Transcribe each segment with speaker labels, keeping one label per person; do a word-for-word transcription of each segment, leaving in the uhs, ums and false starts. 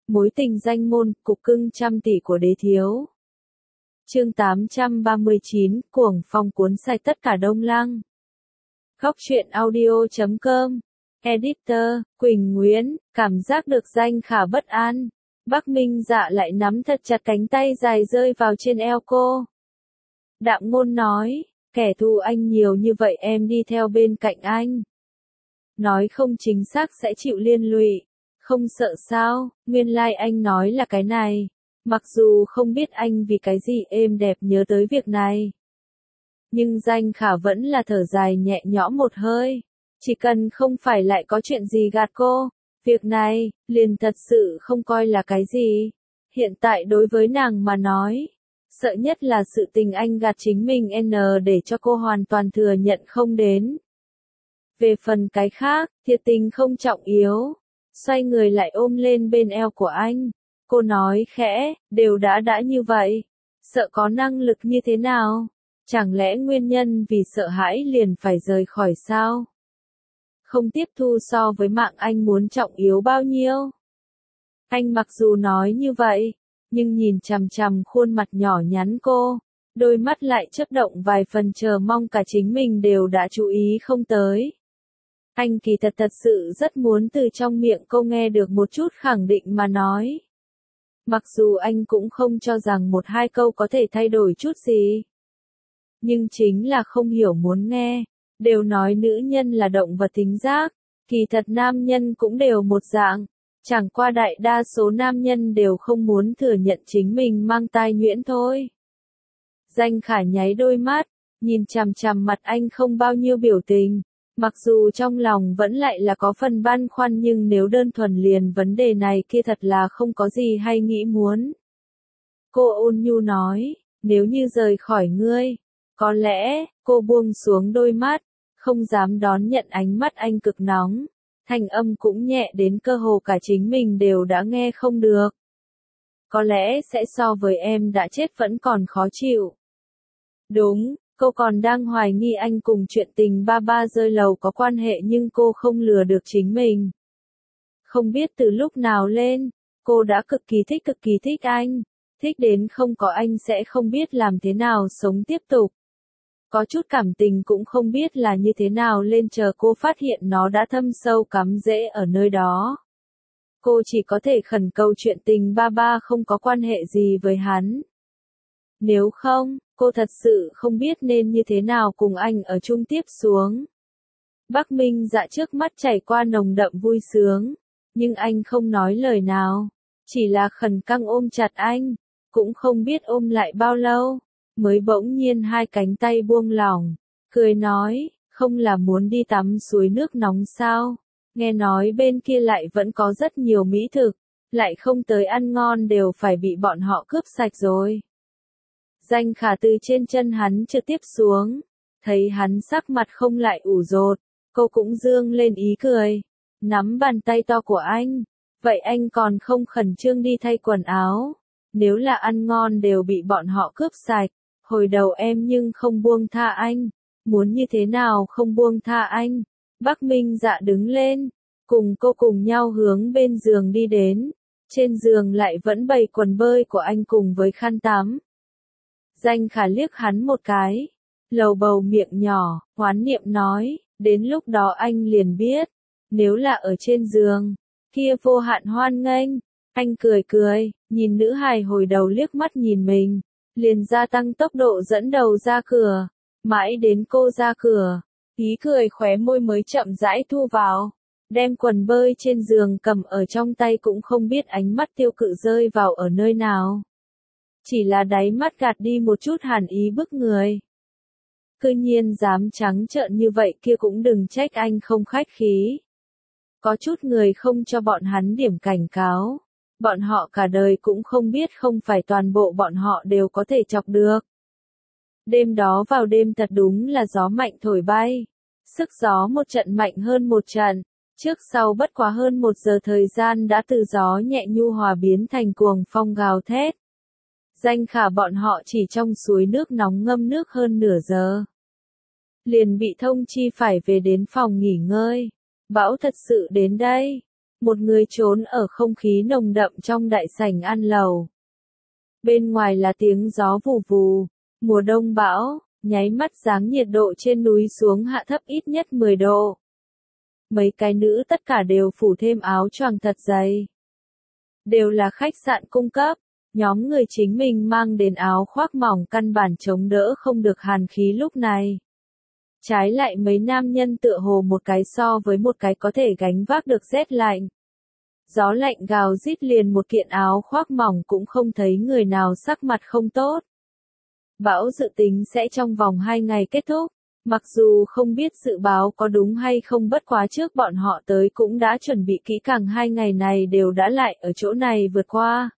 Speaker 1: Mối tình danh môn, cục cưng trăm tỷ của đế thiếu. Chương tám trăm ba mươi chín, cuồng phong cuốn say tất cả Đông Lăng. Góc truyện audio chấm com. Editor, Quỳnh Nguyễn, cảm giác được Danh Khả bất an. Bắc Minh Dạ lại nắm thật chặt cánh tay dài rơi vào trên eo cô. Đạm Ngôn nói, kẻ thù anh nhiều như vậy em đi theo bên cạnh anh. Nói không chính xác sẽ chịu liên lụy. Không sợ sao, nguyên lai like anh nói là cái này. Mặc dù không biết anh vì cái gì êm đẹp nhớ tới việc này. Nhưng Danh Khả vẫn là thở dài nhẹ nhõm một hơi. Chỉ cần không phải lại có chuyện gì gạt cô. Việc này, liền thật sự không coi là cái gì. Hiện tại đối với nàng mà nói. Sợ nhất là sự tình anh gạt chính mình n để cho cô hoàn toàn thừa nhận không đến. Về phần cái khác, thiệt tình không trọng yếu. Xoay người lại ôm lên bên eo của anh. Cô nói khẽ, đều đã đã như vậy. Sợ có năng lực như thế nào? Chẳng lẽ nguyên nhân vì sợ hãi liền phải rời khỏi sao? Không tiếp thu so với mạng anh muốn trọng yếu bao nhiêu? Anh mặc dù nói như vậy, nhưng nhìn chằm chằm khuôn mặt nhỏ nhắn cô, đôi mắt lại chớp động vài phần chờ mong cả chính mình đều đã chú ý không tới. Anh kỳ thật thật sự rất muốn từ trong miệng cô nghe được một chút khẳng định mà nói. Mặc dù anh cũng không cho rằng một hai câu có thể thay đổi chút gì. Nhưng chính là không hiểu muốn nghe. Đều nói nữ nhân là động vật thính giác. Kỳ thật nam nhân cũng đều một dạng. Chẳng qua đại đa số nam nhân đều không muốn thừa nhận chính mình mang tai nhuyễn thôi. Danh Khả nháy đôi mắt. Nhìn chằm chằm mặt anh không bao nhiêu biểu tình. Mặc dù trong lòng vẫn lại là có phần băn khoăn nhưng nếu đơn thuần liền vấn đề này kia thật là không có gì hay nghĩ muốn. Cô ôn nhu nói, nếu như rời khỏi ngươi, có lẽ, cô buông xuống đôi mắt, không dám đón nhận ánh mắt anh cực nóng, thanh âm cũng nhẹ đến cơ hồ cả chính mình đều đã nghe không được. Có lẽ sẽ so với em đã chết vẫn còn khó chịu. Đúng. Cô còn đang hoài nghi anh cùng chuyện tình ba ba rơi lầu có quan hệ nhưng cô không lừa được chính mình. Không biết từ lúc nào lên, cô đã cực kỳ thích cực kỳ thích anh. Thích đến không có anh sẽ không biết làm thế nào sống tiếp tục. Có chút cảm tình cũng không biết là như thế nào lên chờ cô phát hiện nó đã thâm sâu cắm rễ ở nơi đó. Cô chỉ có thể khẩn cầu chuyện tình ba ba không có quan hệ gì với hắn. Nếu không, cô thật sự không biết nên như thế nào cùng anh ở chung tiếp xuống. Bắc Minh Dạ trước mắt chảy qua nồng đậm vui sướng, nhưng anh không nói lời nào, chỉ là khẩn căng ôm chặt anh, cũng không biết ôm lại bao lâu, mới bỗng nhiên hai cánh tay buông lỏng, cười nói, không là muốn đi tắm suối nước nóng sao, nghe nói bên kia lại vẫn có rất nhiều mỹ thực, lại không tới ăn ngon đều phải bị bọn họ cướp sạch rồi. Danh Khả từ trên chân hắn trực tiếp xuống, thấy hắn sắc mặt không lại ủ rột, cô cũng dương lên ý cười, nắm bàn tay to của anh, vậy anh còn không khẩn trương đi thay quần áo, nếu là ăn ngon đều bị bọn họ cướp sạch, hồi đầu em nhưng không buông tha anh, muốn như thế nào không buông tha anh. Bắc Minh Dạ đứng lên, cùng cô cùng nhau hướng bên giường đi đến, trên giường lại vẫn bày quần bơi của anh cùng với khăn tắm. Danh Khả liếc hắn một cái, lầu bầu miệng nhỏ, hoán niệm nói, đến lúc đó anh liền biết, nếu là ở trên giường, kia vô hạn hoan nghênh. Anh cười cười, nhìn nữ hài hồi đầu liếc mắt nhìn mình, liền gia tăng tốc độ dẫn đầu ra cửa, mãi đến cô ra cửa, ý cười khóe môi mới chậm rãi thu vào, đem quần bơi trên giường cầm ở trong tay cũng không biết ánh mắt tiêu cự rơi vào ở nơi nào. Chỉ là đáy mắt gạt đi một chút hàn ý bức người. Cư nhiên dám trắng trợn như vậy kia cũng đừng trách anh không khách khí. Có chút người không cho bọn hắn điểm cảnh cáo. Bọn họ cả đời cũng không biết không phải toàn bộ bọn họ đều có thể chọc được. Đêm đó vào đêm thật đúng là gió mạnh thổi bay. Sức gió một trận mạnh hơn một trận. Trước sau bất quá hơn một giờ thời gian đã từ gió nhẹ nhu hòa biến thành cuồng phong gào thét. Danh Khả bọn họ chỉ trong suối nước nóng ngâm nước hơn nửa giờ. Liền bị thông chi phải về đến phòng nghỉ ngơi. Bão thật sự đến đây. Một người trốn ở không khí nồng đậm trong đại sảnh ăn lầu. Bên ngoài là tiếng gió vù vù, mùa đông bão, nháy mắt giáng nhiệt độ trên núi xuống hạ thấp ít nhất mười độ. Mấy cái nữ tất cả đều phủ thêm áo choàng thật dày. Đều là khách sạn cung cấp, nhóm người chính mình mang đến áo khoác mỏng căn bản chống đỡ không được hàn khí lúc này. Trái lại mấy nam nhân tựa hồ một cái so với một cái có thể gánh vác được rét lạnh. Gió lạnh gào rít liền một kiện áo khoác mỏng cũng không thấy người nào sắc mặt không tốt. Bão dự tính sẽ trong vòng hai ngày kết thúc, mặc dù không biết dự báo có đúng hay không bất quá trước bọn họ tới cũng đã chuẩn bị kỹ càng hai ngày này đều đã lại ở chỗ này vượt qua.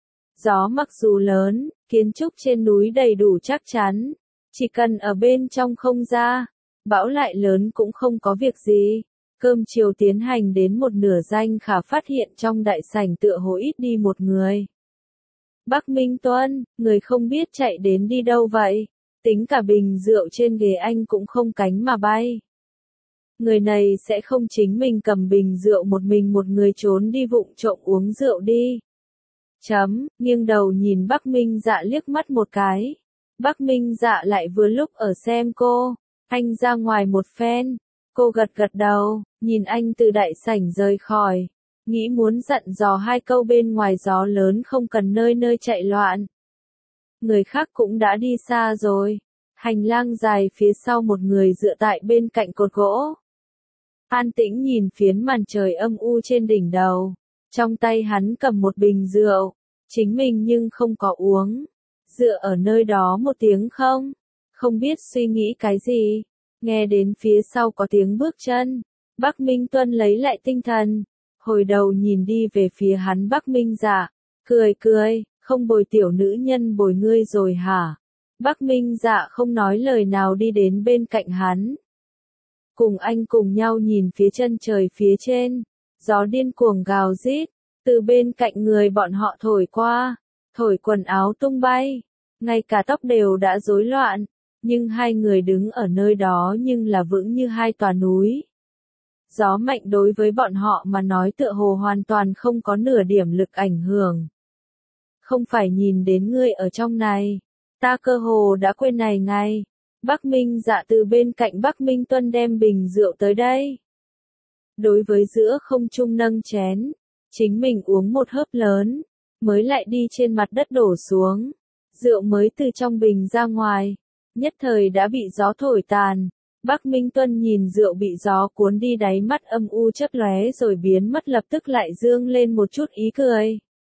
Speaker 1: Gió mặc dù lớn, kiến trúc trên núi đầy đủ chắc chắn, chỉ cần ở bên trong không ra, bão lại lớn cũng không có việc gì. Cơm chiều tiến hành đến một nửa danh khả phát hiện trong đại sảnh tựa hồ ít đi một người. Bắc Minh Tuân, người không biết chạy đến đi đâu vậy, tính cả bình rượu trên ghế anh cũng không cánh mà bay. Người này sẽ không chính mình cầm bình rượu một mình một người trốn đi vụng trộm uống rượu đi. Chấm, nghiêng đầu nhìn Bắc Minh Dạ liếc mắt một cái. Bắc Minh Dạ lại vừa lúc ở xem cô, anh ra ngoài một phen. Cô gật gật đầu, nhìn anh từ đại sảnh rời khỏi, nghĩ muốn dặn dò hai câu bên ngoài gió lớn không cần nơi nơi chạy loạn. Người khác cũng đã đi xa rồi, hành lang dài phía sau một người dựa tại bên cạnh cột gỗ. An tĩnh nhìn phiến màn trời âm u trên đỉnh đầu, trong tay hắn cầm một bình rượu, chính mình nhưng không có uống. Dựa ở nơi đó một tiếng không, không biết suy nghĩ cái gì. Nghe đến phía sau có tiếng bước chân, Bắc Minh Tuân lấy lại tinh thần, hồi đầu nhìn đi về phía hắn Bắc Minh Dạ, cười cười, không bồi tiểu nữ nhân bồi ngươi rồi hả? Bắc Minh Dạ không nói lời nào đi đến bên cạnh hắn. Cùng anh cùng nhau nhìn phía chân trời phía trên, gió điên cuồng gào rít, từ bên cạnh người bọn họ thổi qua, thổi quần áo tung bay, ngay cả tóc đều đã rối loạn. Nhưng hai người đứng ở nơi đó nhưng là vững như hai tòa núi. Gió mạnh đối với bọn họ mà nói tựa hồ hoàn toàn không có nửa điểm lực ảnh hưởng. Không phải nhìn đến ngươi ở trong này, ta cơ hồ đã quên này ngay. Bắc Minh Dạ từ bên cạnh Bắc Minh Tuân đem bình rượu tới đây. Đối với giữa không trung nâng chén, chính mình uống một hớp lớn, mới lại đi trên mặt đất đổ xuống. Rượu mới từ trong bình ra ngoài. Nhất thời đã bị gió thổi tàn, Bắc Minh Tuân nhìn rượu bị gió cuốn đi đáy mắt âm u chớp lóe rồi biến mất lập tức lại dương lên một chút ý cười.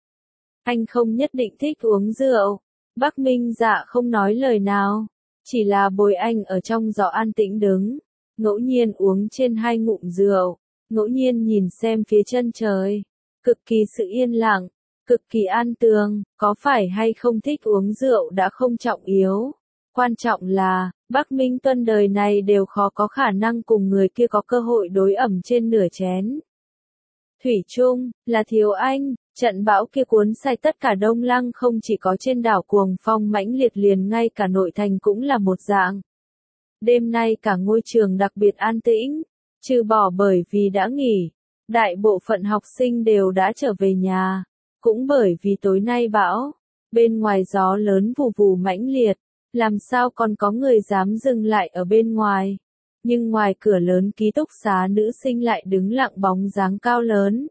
Speaker 1: Anh không nhất định thích uống rượu, Bắc Minh Dạ không nói lời nào, chỉ là bồi anh ở trong gió an tĩnh đứng, ngẫu nhiên uống trên hai ngụm rượu, ngẫu nhiên nhìn xem phía chân trời, cực kỳ sự yên lặng, cực kỳ an tường, có phải hay không thích uống rượu đã không trọng yếu. Quan trọng là, Bắc Minh Tuân đời này đều khó có khả năng cùng người kia có cơ hội đối ẩm trên nửa chén. Thủy chung, là thiếu anh, trận bão kia cuốn say tất cả Đông Lăng không chỉ có trên đảo cuồng phong mãnh liệt liền ngay cả nội thành cũng là một dạng. Đêm nay cả ngôi trường đặc biệt an tĩnh, trừ bỏ bởi vì đã nghỉ, đại bộ phận học sinh đều đã trở về nhà, cũng bởi vì tối nay bão, bên ngoài gió lớn vù vù mãnh liệt. Làm sao còn có người dám dừng lại ở bên ngoài. Nhưng ngoài cửa lớn ký túc xá nữ sinh lại đứng lặng bóng dáng cao lớn.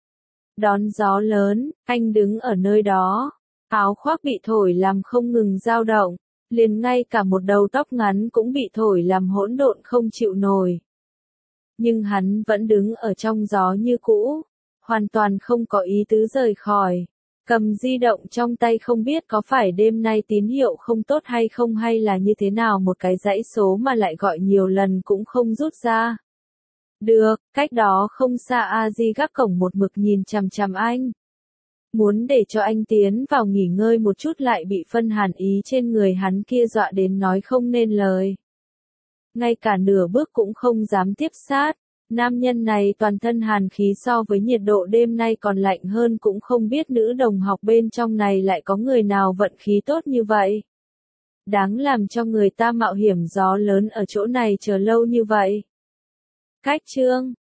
Speaker 1: Đón gió lớn, anh đứng ở nơi đó. Áo khoác bị thổi làm không ngừng dao động. Liền ngay cả một đầu tóc ngắn cũng bị thổi làm hỗn độn không chịu nổi. Nhưng hắn vẫn đứng ở trong gió như cũ. Hoàn toàn không có ý tứ rời khỏi. Cầm di động trong tay không biết có phải đêm nay tín hiệu không tốt hay không hay là như thế nào một cái dãy số mà lại gọi nhiều lần cũng không rút ra. Được, cách đó không xa A Di gác cổng một mực nhìn chằm chằm anh. Muốn để cho anh tiến vào nghỉ ngơi một chút lại bị phân hàn ý trên người hắn kia dọa đến nói không nên lời. Ngay cả nửa bước cũng không dám tiếp sát. Nam nhân này toàn thân hàn khí so với nhiệt độ đêm nay còn lạnh hơn cũng không biết nữ đồng học bên trong này lại có người nào vận khí tốt như vậy. Đáng làm cho người ta mạo hiểm gió lớn ở chỗ này chờ lâu như vậy. Cách chương